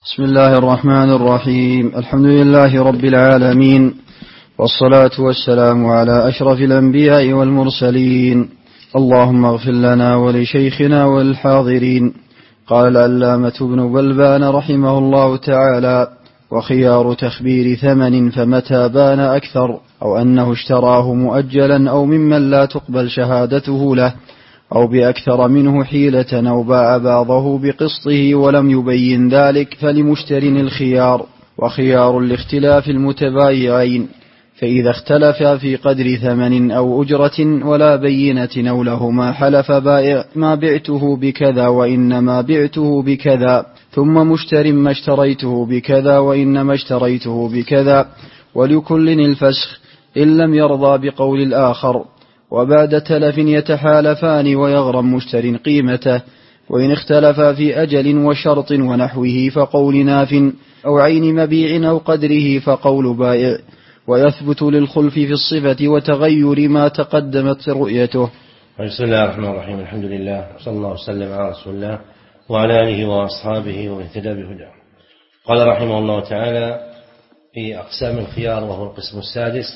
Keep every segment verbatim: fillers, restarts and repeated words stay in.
بسم الله الرحمن الرحيم. الحمد لله رب العالمين، والصلاة والسلام على أشرف الأنبياء والمرسلين. اللهم اغفر لنا ولشيخنا والحاضرين. قال العلامة ابن بلبان رحمه الله تعالى: وخيار تخبير ثمن فمتى بان أكثر، أو أنه اشتراه مؤجلا، أو ممن لا تقبل شهادته له، أو بأكثر منه حيلة، أو باع بعضه بقسطه ولم يبين ذلك، فلمشتر الخيار، وخيار الاختلاف المتبايعين. فإذا اختلفا في قدر ثمن أو أجرة ولا بينة أو لهما حلف بائع ما بعته بكذا وإنما بعته بكذا، ثم مشتر ما اشتريته بكذا وإنما اشتريته بكذا، ولكل الفسخ إن لم يرضى بقول الآخر. وبعد تلف يتحالفان ويغرم مشتر قيمته، وإن اختلفا في أجل وشرط ونحوه فقول ناف، أو عين مبيع أو قدره فقول بائع، ويثبت للخلف في الصفة وتغير ما تقدمت رؤيته. بسم الله الرحمن الرحيم. الحمد لله، صلى الله وسلم على رسول الله وعلى آله وأصحابه ومن اهتدى بهداه. قال رحمه الله تعالى في أقسام الخيار، وهو القسم السادس: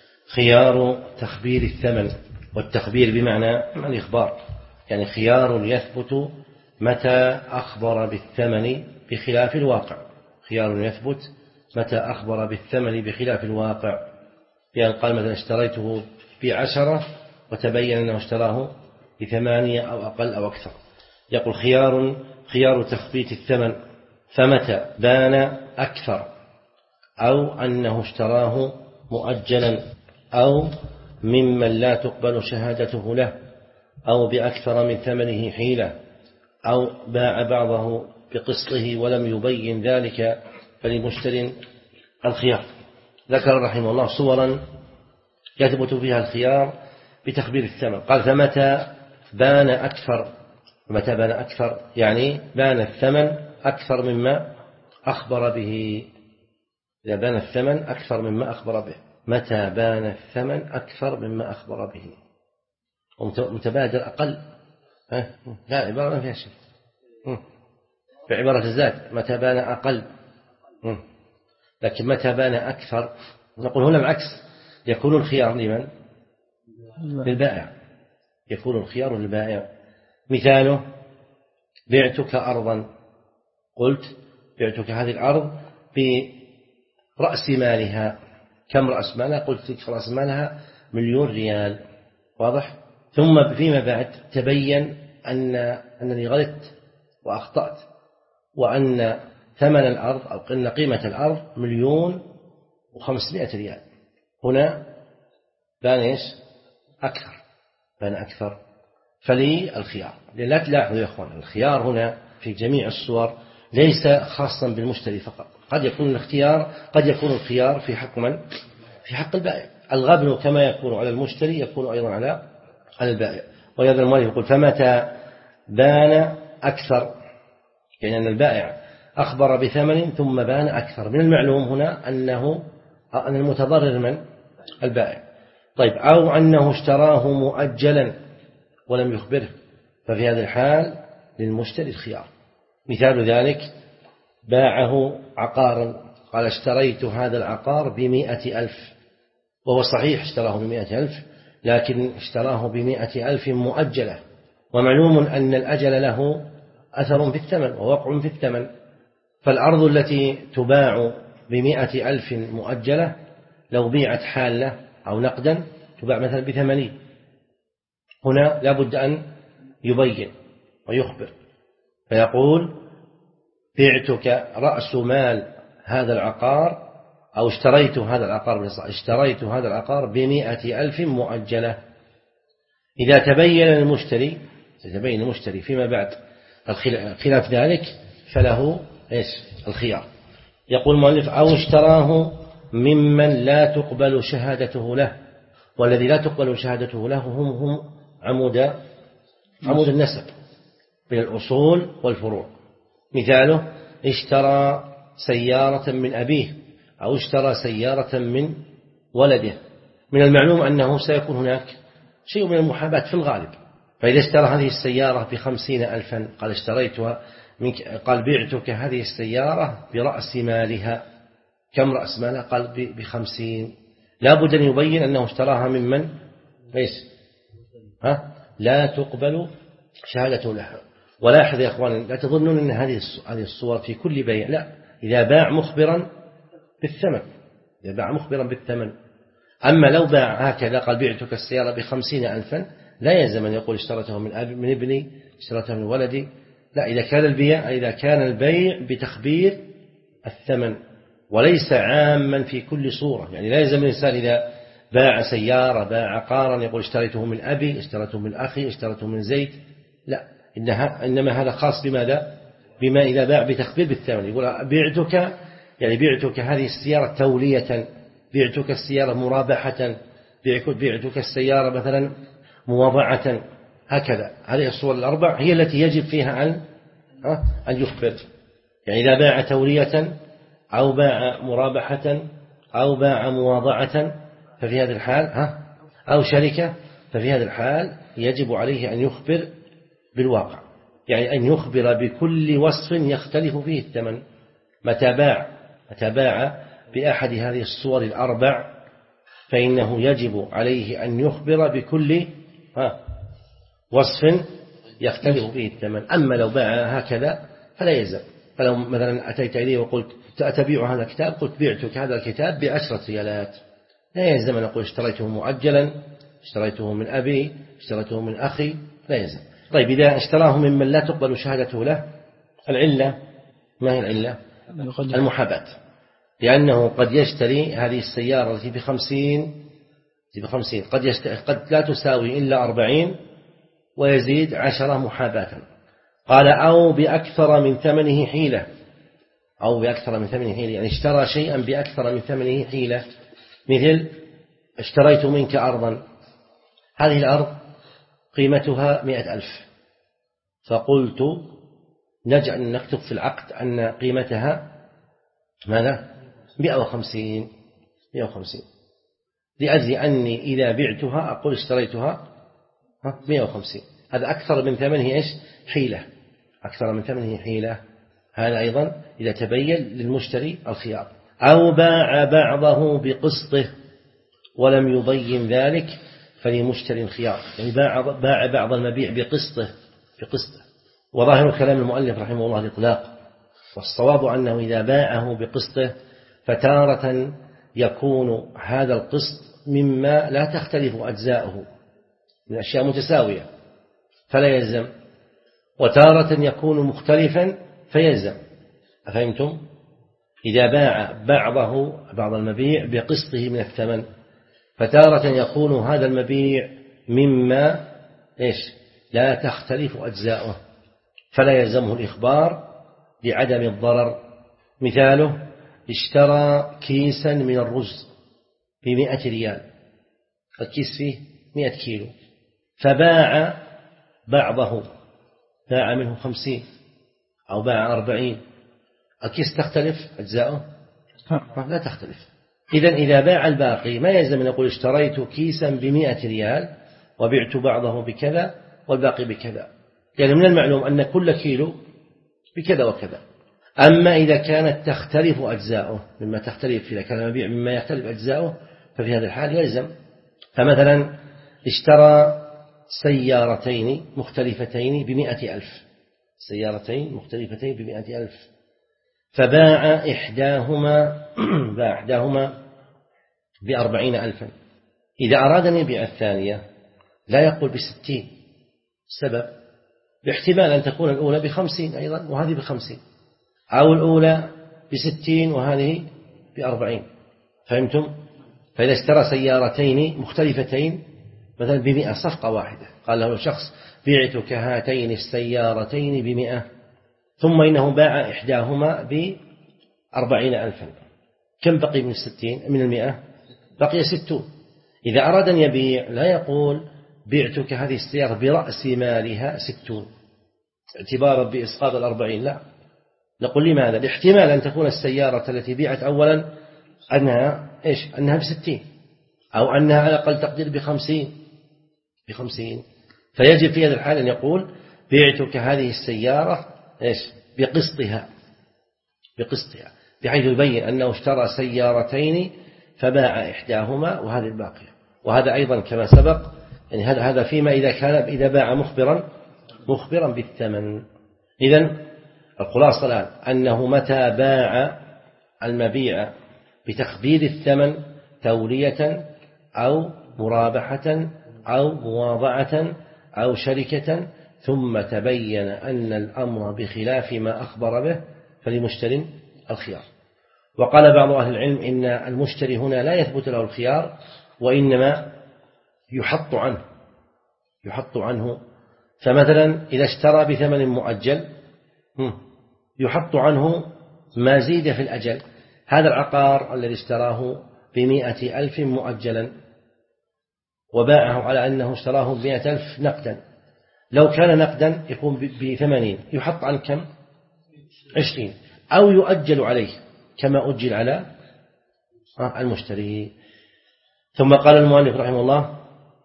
خيار تخبير الثمن. والتخبير بمعنى الإخبار، يعني خيار يثبت متى أخبر بالثمن بخلاف الواقع. خيار يثبت متى أخبر بالثمن بخلاف الواقع، يعني قال مثلا اشتريته بعشرة وتبين أنه اشتراه بثمانية أو أقل أو أكثر. يقول خيار خيار تخبيت الثمن فمتى بان أكثر، أو أنه اشتراه مؤجلا، أو ممن لا تقبل شهادته له، أو بأكثر من ثمنه حيلة، أو باع بعضه بقسطه ولم يبين ذلك، فلمشتر الخيار. ذكر رحمه الله صورا يثبت فيها الخيار بتخبير الثمن. قال فمتى بان أكثر. متى بان أكثر يعني بان الثمن أكثر مما أخبر به. إذا بان الثمن أكثر مما أخبر به. متى بان الثمن أكثر مما أخبر به. ومتبادر أقل، لا عبارة ما فيها شيء. بعبارة الزاد متى بان أقل، لكن متى بان أكثر نقول هنا العكس. يكون الخيار لمن؟ للبائع. يكون الخيار للبائع. مثاله: بعتك أرضا، قلت بعتك هذه الأرض برأس مالها. كم رأس مالها؟ قلت لك رأس مالها مليون ريال. واضح؟ ثم فيما بعد تبين أن أنني غلطت وأخطأت، وأن ثمن الأرض أو قلنا قيمة الأرض مليون وخمسمائة ريال. هنا بان إيش؟ أكثر. بان أكثر. فلي الخيار. لا تلاحظوا يا أخوان، الخيار هنا في جميع الصور ليس خاصا بالمشتري فقط. قد يكون الاختيار قد يكون الخيار في حق من؟ في حق البائع. الغبن كما يكون على المشتري يكون أيضا على على البائع. ولهذا المؤلف يقول فمتى بان أكثر، يعني أن البائع أخبر بثمن ثم بان أكثر. من المعلوم هنا أنه أن المتضرر من؟ البائع. طيب، أو أنه اشتراه مؤجلا ولم يخبره، ففي هذا الحال للمشتري الخيار. مثال ذلك: باعه عقارا، قال اشتريت هذا العقار بمئة ألف، وهو صحيح اشتراه بمئة ألف، لكن اشتراه بمئة ألف مؤجلة، ومعلوم أن الأجل له أثر في الثمن ووقع في الثمن. فالأرض التي تباع بمئة ألف مؤجلة لو بيعت حالة أو نقدا تباع مثلا بثمانين. هنا لابد أن يبين ويخبر، فيقول بعتك رأس مال هذا العقار، أو اشتريت هذا العقار اشتريت هذا العقار بمئة ألف مؤجلة. إذا تبين المشتري تبين المشتري فيما بعد خلاف ذلك فله إيش؟ الخيار. يقول المؤلف: أو اشتراه ممن لا تقبل شهادته له. والذي لا تقبل شهادته له هم هم عمود عمود النسب من الأصول والفروع. مثاله: اشترى سيارة من أبيه، أو اشترى سيارة من ولده. من المعلوم أنه سيكون هناك شيء من المحاباة في الغالب. فإذا اشترى هذه السيارة بخمسين ألفا، قال اشتريتها قال بعتك هذه السيارة برأس مالها. كم رأس مالها؟ قال بخمسين. لا بد أن يبين أنه اشتراها ممن ليس ها لا تقبل شهادته لها. ولاحظ يا أخوان، لا تظنون أن هذه هذه الصور في كل بيع، لا، إذا باع مخبرا بالثمن، إذا باع مخبرا بالثمن. أما لو باع هكذا قال بعتك السيارة بخمسين ألفا، لا يلزم أن يقول اشترته من أبي من ابني، اشترته من ولدي، لا، إذا كان البيع إذا كان البيع بتخبير الثمن وليس عاما في كل صورة. يعني لا يلزم الإنسان إذا باع سيارة باع عقارا يقول اشتريته من أبي، اشتريته من أخي، اشتريته من زيد، لا، إنها إنما هذا خاص بماذا؟ بما إذا باع بتخبير بالثمن. يقول بعتك يعني بعتك هذه السيارة تولية، بعتك السيارة مرابحة، بعتك السيارة مثلا مواضعة، هكذا. هذه الصور الأربع هي التي يجب فيها أن أن يخبر. يعني إذا باع تولية أو باع مرابحة أو باع مواضعة ففي هذا الحال ها أو شركة، ففي هذا الحال يجب عليه أن يخبر بالواقع، يعني أن يخبر بكل وصف يختلف فيه الثمن. متى باع متى باع بأحد هذه الصور الأربع فإنه يجب عليه أن يخبر بكل ها وصف يختلف فيه الثمن. أما لو باع هكذا فلا يلزم. فلو مثلا أتيت إليه وقلت أتبيع هذا الكتاب، قلت بعتك هذا الكتاب بعشرة ريالات، لا يلزم أن أقول اشتريته مؤجلا، اشتريته من أبي، اشتريته من أخي، لا يلزم. طيب إذا اشتراه ممن لا تقبل شهادته له، العلة ما هي العلة؟ المحاباة، لأنه قد يشتري هذه السيارة التي بخمسين بخمسين قد, يشتري قد لا تساوي إلا أربعين ويزيد عشرة محاباة. قال أو بأكثر من ثمنه حيلة، أو بأكثر من ثمنه حيلة، يعني اشترى شيئا بأكثر من ثمنه حيلة. مثل اشتريت منك أرضا، هذه الأرض قيمتها مئة ألف، فقلت نجعل نكتب في العقد أن قيمتها ماذا؟ مئة وخمسين مئة وخمسين لأجل أني إذا بعتها أقول اشتريتها مئة وخمسين. هذا أكثر من ثمنه إيش؟ حيلة، أكثر من ثمنه حيلة. هذا أيضا إذا تبين للمشتري الخيار. أو باع بعضه بقسطه ولم يبين ذلك فلمشتري الخيار، يعني باع باع بعض المبيع بقسطه بقسطه وظاهر كلام المؤلف رحمه الله الإطلاق، والصواب أنه إذا باعه بقسطه فتارة يكون هذا القسط مما لا تختلف أجزاؤه من أشياء متساوية فلا يلزم، وتارة يكون مختلفا فيلزم. أفهمتم؟ إذا باع بعضه بعض المبيع بقسطه من الثمن فتارة يكون هذا المبيع مما إيش لا تختلف أجزاؤه فلا يلزمه الإخبار لعدم الضرر. مثاله اشترى كيسا من الرز بمئة ريال، الكيس فيه مئة كيلو، فباع بعضه، باع منه خمسين أو باع أربعين، الكيس تختلف أجزاؤه؟ لا تختلف. إذن إذا باع الباقي ما يلزم أن يقول اشتريت كيسا بمئة ريال وبعت بعضه بكذا والباقي بكذا، يعني من المعلوم أن كل كيلو بكذا وكذا. أما إذا كانت تختلف أجزاؤه مما تختلف إذا كان المبيع مما يختلف أجزاؤه ففي هذا الحال يلزم. فمثلا اشترى سيارتين مختلفتين بمئة ألف، سيارتين مختلفتين بمئة ألف، فباع إحداهما باع إحداهما بأربعين ألفا. إذا أراد أن يبيع الثانية لا يقول بستين، سبب باحتمال أن تكون الأولى بخمسين أيضا وهذه بخمسين، أو الأولى بستين وهذه بأربعين. فهمتم؟ فإذا اشترى سيارتين مختلفتين مثلا بمئة صفقة واحدة، قال له شخص بعتك هاتين السيارتين بمئة، ثم إنه باع إحداهما بأربعين ألفا، كم بقي من الستين من المئة؟ بقي ستون. إذا أراد أن يبيع لا يقول بعتك هذه السيارة برأس مالها ستون اعتبارا بإسقاط الأربعين، لا، نقول لماذا؟ لاحتمال أن تكون السيارة التي بيعت أولا أنها إيش؟ أنها بستين، أو أنها على أقل تقدير بخمسين بخمسين فيجب في هذا الحال أن يقول بعتك هذه السيارة إيش؟ بقسطها بقسطها بحيث يبين أنه اشترى سيارتين فباع إحداهما وهذه الباقية. وهذا أيضا كما سبق يعني هذا هذا فيما إذا كان إذا باع مخبرا مخبرا بالثمن. إذن الخلاصة الآن أنه متى باع المبيع بتخفيض الثمن تولية أو مرابحة أو مواضعة أو شركة ثم تبين أن الأمر بخلاف ما أخبر به فلمشتر الخيار. وقال بعض أهل العلم إن المشتري هنا لا يثبت له الخيار وإنما يحط عنه يحط عنه فمثلا إذا اشترى بثمن مؤجل يحط عنه ما زيد في الأجل. هذا العقار الذي اشتراه بمئة ألف مؤجلا وباعه على أنه اشتراه بمئة ألف نقدا، لو كان نقدا يكون بثمانين يحط عن كم؟ عشرين، أو يؤجل عليه كما أجل على المشتري. ثم قال المؤلف رحمه الله: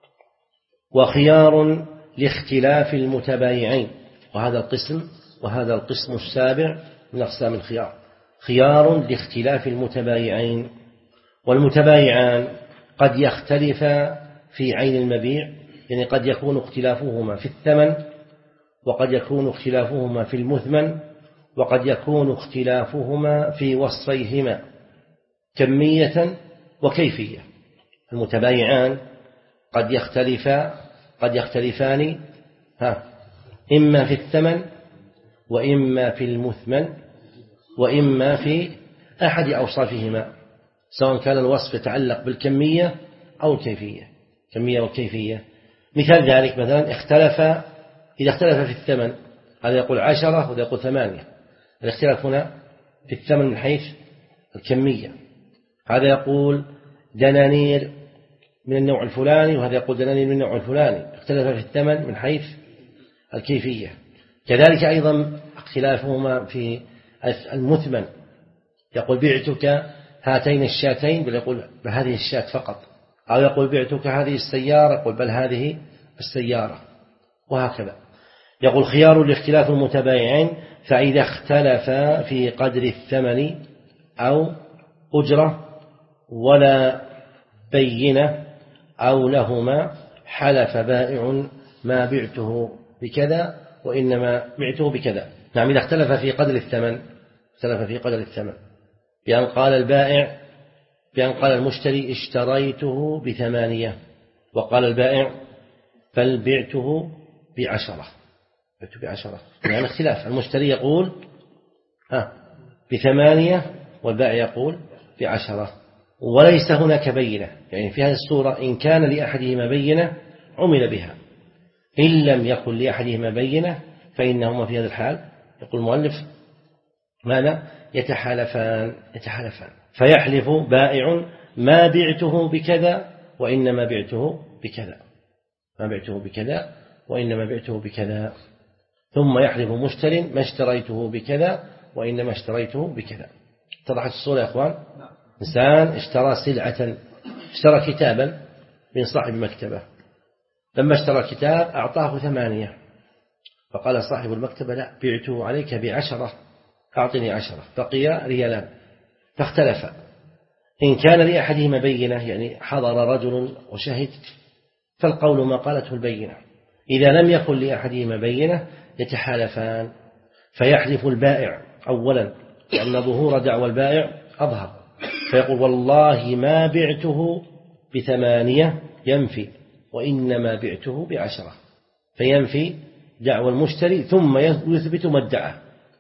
وخيار لاختلاف المتبايعين. وهذا القسم وهذا القسم السابع من أقسام الخيار، خيار لاختلاف المتبايعين. والمتبايعان قد يختلفا في عين المبيع، يعني قد يكون اختلافهما في الثمن، وقد يكون اختلافهما في المثمن، وقد يكون اختلافهما في وصفيهما كمية وكيفية. المتبايعان قد يختلفا قد يختلفان ها إما في الثمن وإما في المثمن وإما في أحد أوصافهما، سواء كان الوصف يتعلق بالكمية أو الكيفية، كمية والكيفية. مثال ذلك مثلا اختلف إذا اختلف في الثمن، هذا يقول عشرة وهذا يقول ثمانية، الاختلاف هنا في الثمن من حيث الكمية، هذا يقول دنانير من النوع الفلاني وهذا يقول دنانير من النوع الفلاني، اختلف في الثمن من حيث الكيفية. كذلك أيضا اختلافهما في المثمن، يقول بعتك هاتين الشاتين بل يقول بهذه الشات فقط، أو يقول بعتك هذه السيارة يقول بل هذه السيارة، وهكذا. يقول خيار لاختلاف المتبايعين فإذا اختلفا في قدر الثمن أو أجرة ولا بينة أو لهما حلف بائع ما بعته بكذا وإنما بعته بكذا. نعم، إذا اختلف في قدر الثمن اختلف في قدر الثمن بأن قال البائع بأن قال المشتري اشتريته بثمانية وقال البائع بل بعته بعشرة بعته بعشرة يعني اختلاف، المشتري يقول ها بثمانية والبائع يقول بعشرة، وليس هناك بينة. يعني في هذه الصورة إن كان لأحدهما بينة عمل بها، إن لم يكن لأحدهما بينة فإنهما في هذا الحال يقول المؤلف ماذا؟ يتحالفان يتحالفان فيحلف بائع ما بعته بكذا وإنما بعته بكذا ما بعته بكذا وإنما بعته بكذا، ثم يحلف مشتر ما اشتريته بكذا وإنما اشتريته بكذا. اتضحت الصورة يا أخوان؟ إنسان اشترى سلعة، اشترى كتابا من صاحب مكتبة، لما اشترى الكتاب أعطاه ثمانية، فقال صاحب المكتبة لا بعته عليك بعشرة أعطني عشرة، بقي ريالان، فاختلف. إن كان لأحدهما بينة يعني حضر رجل وشهد فالقول ما قالته البينة، إذا لم يكن لأحدهما بينة يتحالفان فيحلف البائع أولا لأن ظهور دعوى البائع أظهر، فيقول والله ما بعته بثمانية ينفي وإنما بعته بعشرة، فينفي دعوى المشتري ثم يثبت ما ادعى.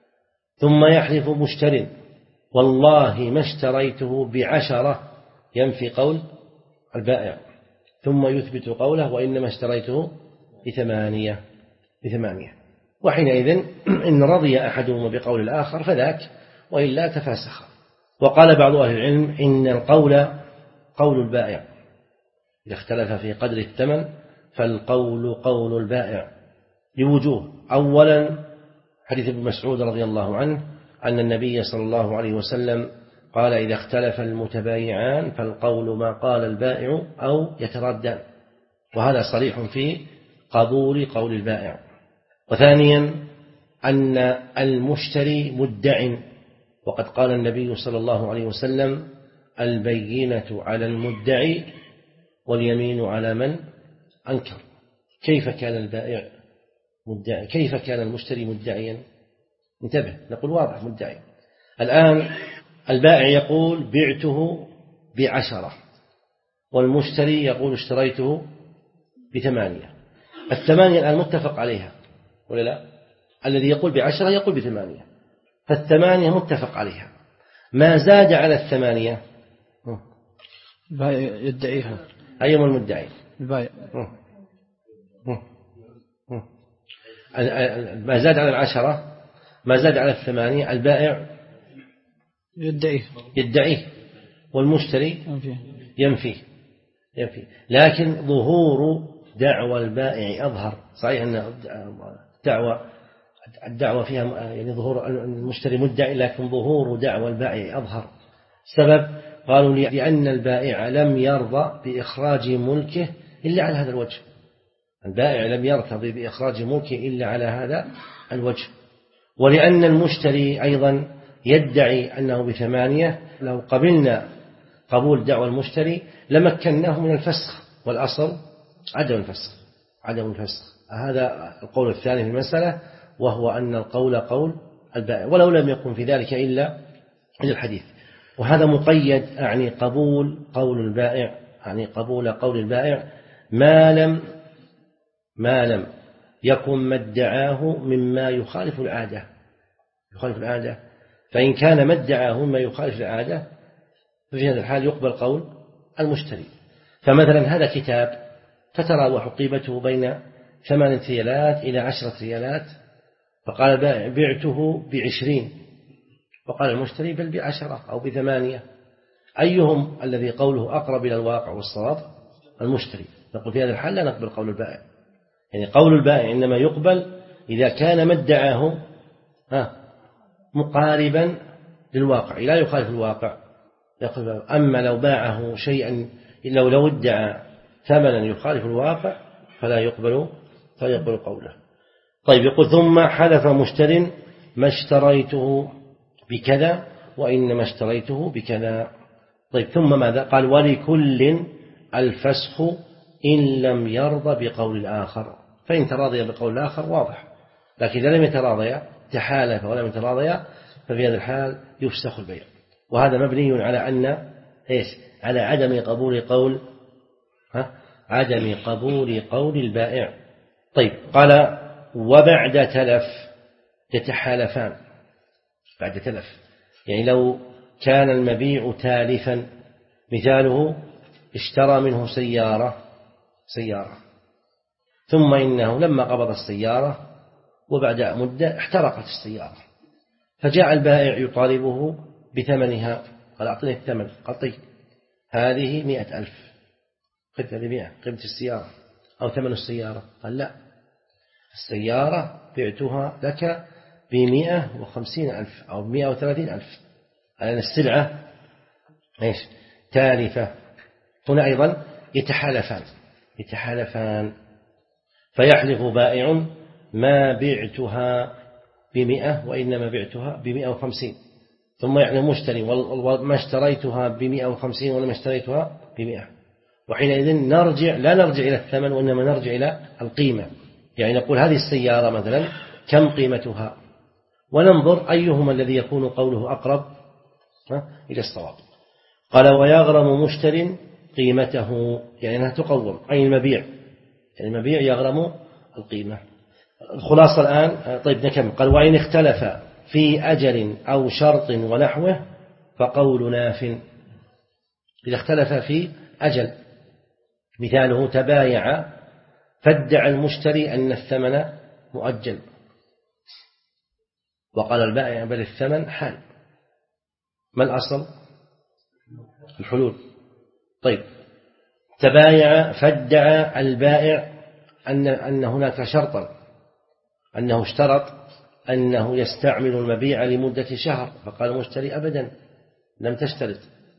ثم يحلف مشتر والله ما اشتريته بعشرة ينفي قول البائع ثم يثبت قوله وإنما اشتريته بثمانية بثمانية وحينئذ إن رضي أحدهما بقول الآخر فذاك وإلا تفاسخ. وقال بعض أهل العلم إن القول قول البائع، إذا اختلف في قدر الثمن فالقول قول البائع لوجوه. أولا حديث ابن مسعود رضي الله عنه أن النبي صلى الله عليه وسلم قال إذا اختلف المتبايعان فالقول ما قال البائع أو يتردان، وهذا صريح في قبول قول البائع. وثانيا أن المشتري مدع، وقد قال النبي صلى الله عليه وسلم: البينة على المدعي واليمين على من أنكر. كيف كان البائع مدعي؟ كيف كان المشتري مدعيا؟ انتبه، نقول واضح مدعي. الآن البائع يقول: بعته بعشرة، والمشتري يقول: اشتريته بثمانية. الثمانية الآن متفق عليها ولا لا؟ الذي يقول بعشرة يقول بثمانية، فالثمانية متفق عليها. ما زاد على الثمانية يدعيها. أيما المدعي؟ البائع. ما زاد على العشرة، ما زاد على الثمانية، البائع يدعيه يدعيه والمشتري ينفيه ينفيه ينفيه. لكن ظهور دعوى البائع أظهر. صحيح أن الدعوة الدعوة فيها يعني ظهور المشتري مدعي، لكن ظهور دعوى البائع أظهر. سبب؟ قالوا: لأن البائع لم يرضى بإخراج ملكه إلا على هذا الوجه. البائع لم يرتضي بإخراج ملكه إلا على هذا الوجه. ولأن المشتري أيضا يدعي أنه بثمانية، لو قبلنا قبول دعوى المشتري لمكناه من الفسخ، والأصل عدم الفسخ عدم الفسخ هذا القول الثاني في المسألة، وهو أن القول قول البائع، ولو لم يكن في ذلك إلا الحديث. وهذا مقيد، أعني قبول قول البائع، يعني قبول قول البائع ما لم ما لم يكن ما ادعاه مما يخالف العادة يخالف العادة. فإن كان ما ادعاه مما يخالف العادة ففي هذا الحال يقبل قول المشتري. فمثلا هذا كتاب تتراوح قيمته بين ثمان ريالات إلى عشرة ريالات، فقال البائع: بعته بعشرين، وقال المشتري: بل بعشرة أو بثمانية. أيهم الذي قوله أقرب إلى الواقع والصواب؟ المشتري. نقول في هذا الحال لا نقبل قول البائع. يعني قول البائع إنما يقبل إذا كان ما ادعاه مقاربا للواقع لا يخالف الواقع. أما لو باعه شيئا، لو لو ادعى ثمنا يخالف الواقع فلا يقبل فلا يقبل قوله. طيب، يقول: ثم حلف مشتر: ما اشتريته بكذا وإنما اشتريته بكذا. طيب، ثم ماذا؟ قال: ولكل الفسخ إن لم يرضى بقول الآخر. فإن تراضي بقول الآخر واضح، لكن إذا لم يتراضي، تحالف ولم يتراضي، ففي هذا الحال يفسخ البيع. وهذا مبني على أن إيش؟ على عدم قبول قول ها؟ عدم قبول قول البائع. طيب، قال: وبعد تلف يتحالفان. بعد تلف يعني لو كان المبيع تالفا، مثاله: اشترى منه سيارة سيارة ثم إنه لما قبض السيارة وبعد مدة احترقت السيارة، فجاء البائع يطالبه بثمنها. قال: أعطني الثمن. قال: طيب، هذه مئة ألف، خذ هذه مئة قيمة السيارة أو ثمن السيارة. قال: لا، السيارة بعتها لك بمئة وخمسين ألف أو مئة وثلاثين ألف، لأن السلعة إيش؟ تالفة. هنا أيضا يتحالفان يتحالفان فيحلف بائع: ما بعتها بمئة وإنما بعتها بمئة وخمسين، ثم يعلم مشتري: ما اشتريتها بمئة وخمسين ولما اشتريتها بمئة. وحينئذ نرجع لا نرجع إلى الثمن، وإنما نرجع إلى القيمة. يعني نقول: هذه السيارة مثلا كم قيمتها، وننظر أيهما الذي يكون قوله أقرب إلى الصواب. قال: ويغرم مشتر قيمته، يعني أنها تقوم، أي المبيع، يعني المبيع يغرم القيمة. الخلاصة الآن. طيب، نكمل. قال: وإن اختلف في أجل أو شرط ونحوه فقول ناف. إذا اختلف في أجل، مثاله: تبايع فادعى المشتري أن الثمن مؤجل، وقال البائع: بل الثمن حال. ما الأصل؟ الحلول. طيب، تبايع فادعى البائع أن أن هناك شرطا، أنه اشترط أنه يستعمل المبيع لمدة شهر، فقال المشتري: أبدا، لم تشترط.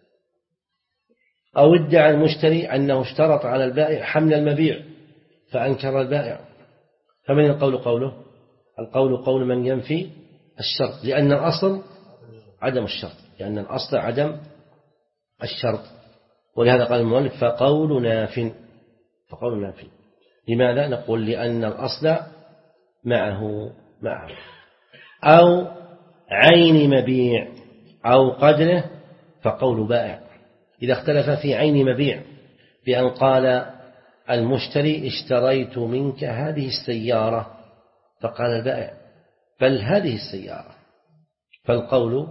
أو ادعى المشتري أنه اشترط على البائع حمل المبيع فأنكر البائع، فمن القول قوله القول قول من ينفي الشرط، لأن الأصل عدم الشرط، لأن الأصل عدم الشرط. ولهذا قال المؤلف فقول ناف، فقول ناف. لماذا؟ نقول لأن الأصل معه معه أو عين مبيع أو قدره فقول بائع. إذا اختلف في عين مبيع بأن قال المشتري اشتريت منك هذه السيارة فقال البائع بل هذه السيارة، فالقول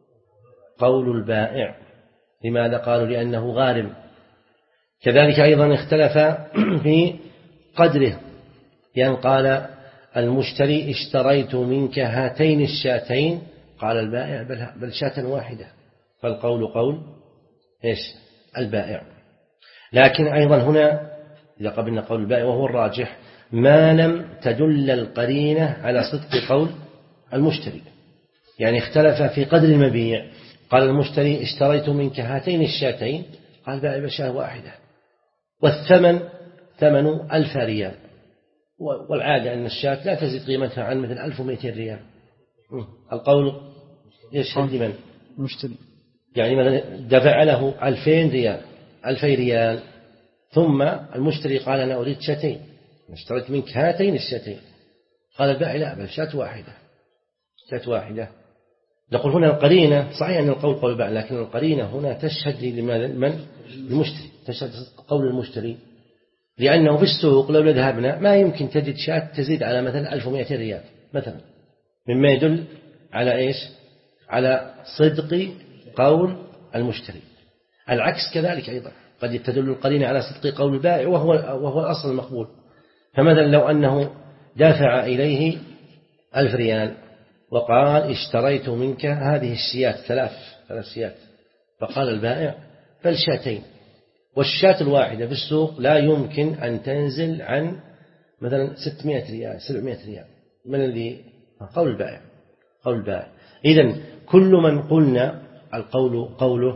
قول البائع. لماذا؟ قالوا لأنه غارم. كذلك أيضا اختلف في قدره بأن قال المشتري اشتريت منك هاتين الشاتين قال البائع بل شاة واحدة، فالقول قول إيش؟ البائع. لكن أيضا هنا إذا قبلنا قول البائع وهو الراجح ما لم تدل القرينة على صدق قول المشتري. يعني اختلف في قدر المبيع، قال المشتري اشتريت منك هاتين الشاتين قال البائع بشاة واحدة، والثمن ثمن ألف ريال، والعادة أن الشاة لا تزيد قيمتها عن مثل ألف ومئتين ريال. القول يشهد لمن؟ المشتري. يعني مثلا دفع له ألفين ريال ألفي ريال، ثم المشتري قال أنا أريد شاتين، اشتريت منك هاتين الشاتين، قال البائع لا بل شاة واحدة، شاة واحدة. نقول هنا القرينة صحيح أن القول قول البائع، لكن القرينة هنا تشهد لماذا؟ من؟ المشتري، تشهد قول المشتري، لأنه في السوق لو ذهبنا ما يمكن تجد شاة تزيد على مثلا ألف ومئتين ريال مثلا، مما يدل على إيش؟ على صدق قول المشتري. العكس كذلك أيضا قد تدل القرينة على صدق قول البائع وهو وهو الأصل المقبول. فمثلا لو أنه دافع إليه ألف ريال وقال اشتريت منك هذه الشيات ثلاث ثلاث شيات، فقال البائع بل شاتين، والشاة الواحدة في السوق لا يمكن أن تنزل عن مثلا ستمائة ريال سبعمائة ريال، من الذي؟ قول البائع، قول البائع. إذن كل من قلنا القول قوله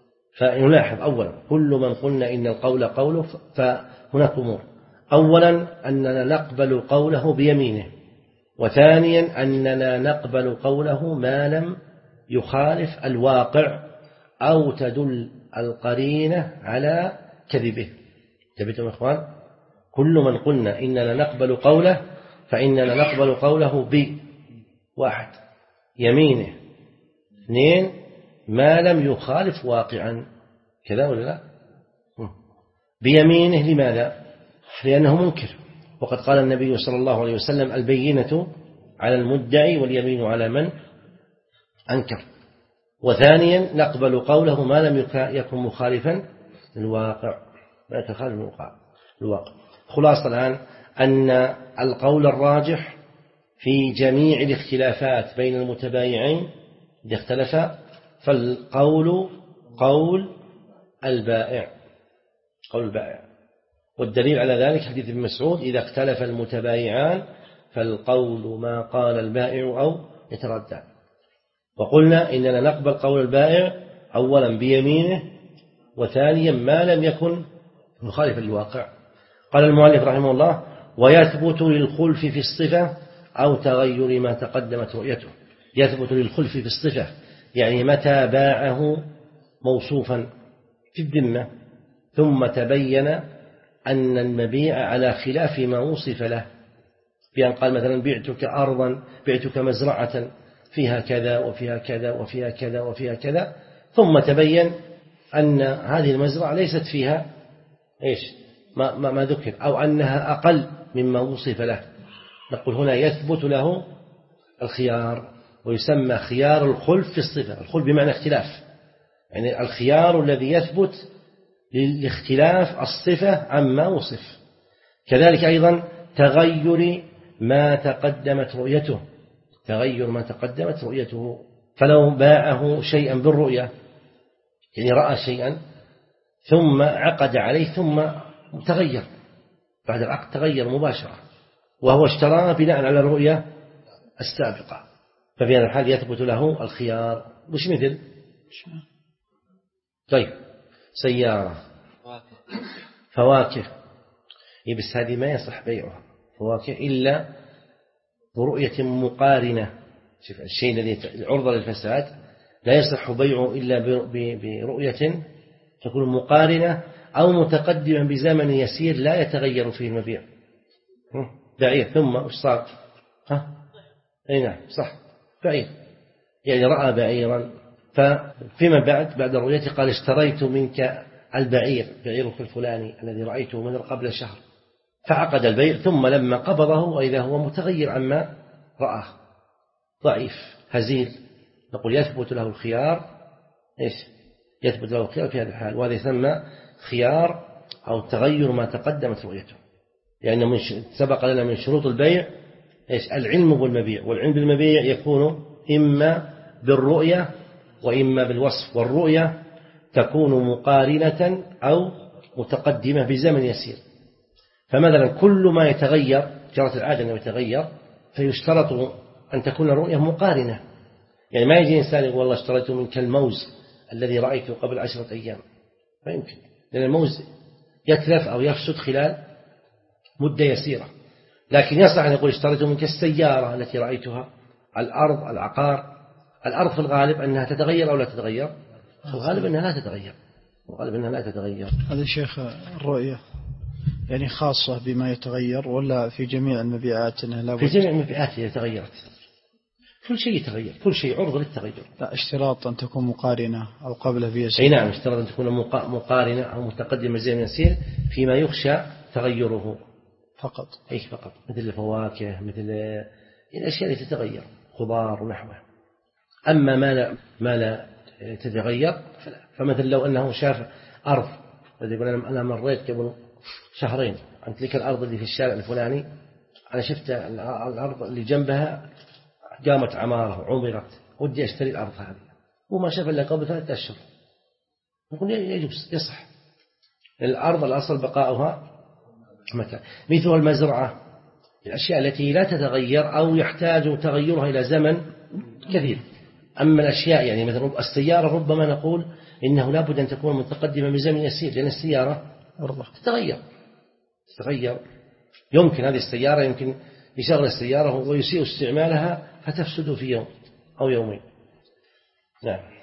فنلاحظ أولا كل من قلنا إن القول قوله فهناك أمور. أولا أننا نقبل قوله بيمينه، وثانيا أننا نقبل قوله ما لم يخالف الواقع أو تدل القرينة على كذبه. تبتم إخوان؟ كل من قلنا إننا نقبل قوله فإننا نقبل قوله بواحد يمينه، اثنين ما لم يخالف واقعا، كذا ولا لا؟ بيمينه لماذا؟ لأنه منكر، وقد قال النبي صلى الله عليه وسلم البينة على المدعي واليمين على من أنكر. وثانيا نقبل قوله ما لم يكن مخالفا للواقع، لا يتخالف الواقع. خلاصة الآن أن القول الراجح في جميع الاختلافات بين المتبايعين إذا اختلفا فالقول قول البائع، قول البائع. والدليل على ذلك حديث ابن مسعود إذا اختلف المتبايعان فالقول ما قال البائع أو يتردد. وقلنا إننا نقبل قول البائع أولا بيمينه، وثانيا ما لم يكن مخالفا للواقع. قال المؤلف رحمه الله ويثبت للخلف في الصفة أو تغير ما تقدمت رؤيته. يثبت للخلف في الصفة يعني متى باعه موصوفا في الذمة ثم تبين أن المبيع على خلاف ما وصف له، بأن قال مثلا بعتك أرضا بعتك مزرعة فيها كذا وفيها كذا وفيها كذا وفيها كذا، ثم تبين أن هذه المزرعة ليست فيها إيش ما, ما, ما ذكر، أو أنها أقل مما وصف له. نقول هنا يثبت له الخيار، ويسمى خيار الخلف في الصفة. الخلف بمعنى اختلاف، يعني الخيار الذي يثبت لاختلاف الصفة عما وصف. كذلك أيضا تغير ما تقدمت رؤيته، تغير ما تقدمت رؤيته. فلو باعه شيئا بالرؤية يعني رأى شيئا ثم عقد عليه ثم تغير بعد العقد، تغير مباشرة وهو اشتراه بناء على الرؤية السابقة، ففي هذا الحال يثبت له الخيار. مش مثل طيب سيارة فواكه، بس هذه ما يصح بيعها فواكه إلا برؤية مقارنة. شوف الشيء الذي العرضة للفساد لا يصح بيعه إلا برؤية تكون مقارنة أو متقدمة بزمن يسير لا يتغير فيه المبيع. بعير ثم وش صار؟ ها؟ أي نعم صح بعير، يعني رأى بعيرا ففيما بعد بعد الرؤية قال اشتريت منك البعير، بعيرك الفلاني الذي رأيته من قبل شهر، فعقد البيع ثم لما قبضه وإذا هو متغير عما رآه ضعيف هزيل، نقول يثبت له الخيار. إيش يثبت له الخيار في هذا الحال، وهذا يسمى خيار أو تغير ما تقدمت رؤيته، لأنه من سبق لنا من شروط البيع إيش العلم بالمبيع، والعلم بالمبيع يكون إما بالرؤية وإما بالوصف، والرؤية تكون مقارنة أو متقدمة بزمن يسير. فمثلا كل ما يتغير جرت العادة أنه يتغير فيشترط أن تكون الرؤية مقارنة، يعني ما يجي إنسان يقول والله اشتريت منك الموز الذي رأيته قبل عشرة أيام، ما يمكن، لأن الموز يتلف أو يفسد خلال مدة يسيرة. لكن يصح أن يقول اشتريت منك السيارة التي رأيتها، الأرض، العقار. الأرض في الغالب أنها تتغير أو لا تتغير، في الغالب أنها لا تتغير، في الغالب أنها لا تتغير. هذا شيخ الرؤية يعني خاصة بما يتغير ولا في جميع المبيعات؟ أنها لا في جميع المبيعات يتغيرت، كل شيء يتغير، كل شيء عرض للتغير. لا اشتراط أن تكون مقارنة أو قبله بيسير. أي نعم اشتراط أن تكون مقارنة أو متقدمة زي من يسير فيما يخشى تغيره فقط. أي فقط، مثل الفواكه، مثل الأشياء التي تتغير، خضار ونحوه. أما ما لا, ما لا تتغير فلا. فمثل لو أنه شاف أرض الذي يقول أنا مريت قبل شهرين عن تلك الأرض اللي في الشارع الفلاني، أنا شفت الأرض اللي جنبها قامت عمارة وعمرت، ودي أشتري الأرض هذه، وما شاف إلا قبل ثلاثة أشهر، نقول يجوز يصح. الأرض الأصل بقاؤها مكان. مثل المزرعة، الأشياء التي لا تتغير أو يحتاج تغيرها إلى زمن كثير. أما الأشياء يعني مثل السيارة ربما نقول إنه لابد أن تكون متقدمة بزمن يسير، لأن السيارة تتغير تتغير يمكن هذه السيارة يمكن يشغل السيارة ويسيء استعمالها فتفسد في يوم أو يومين. نعم.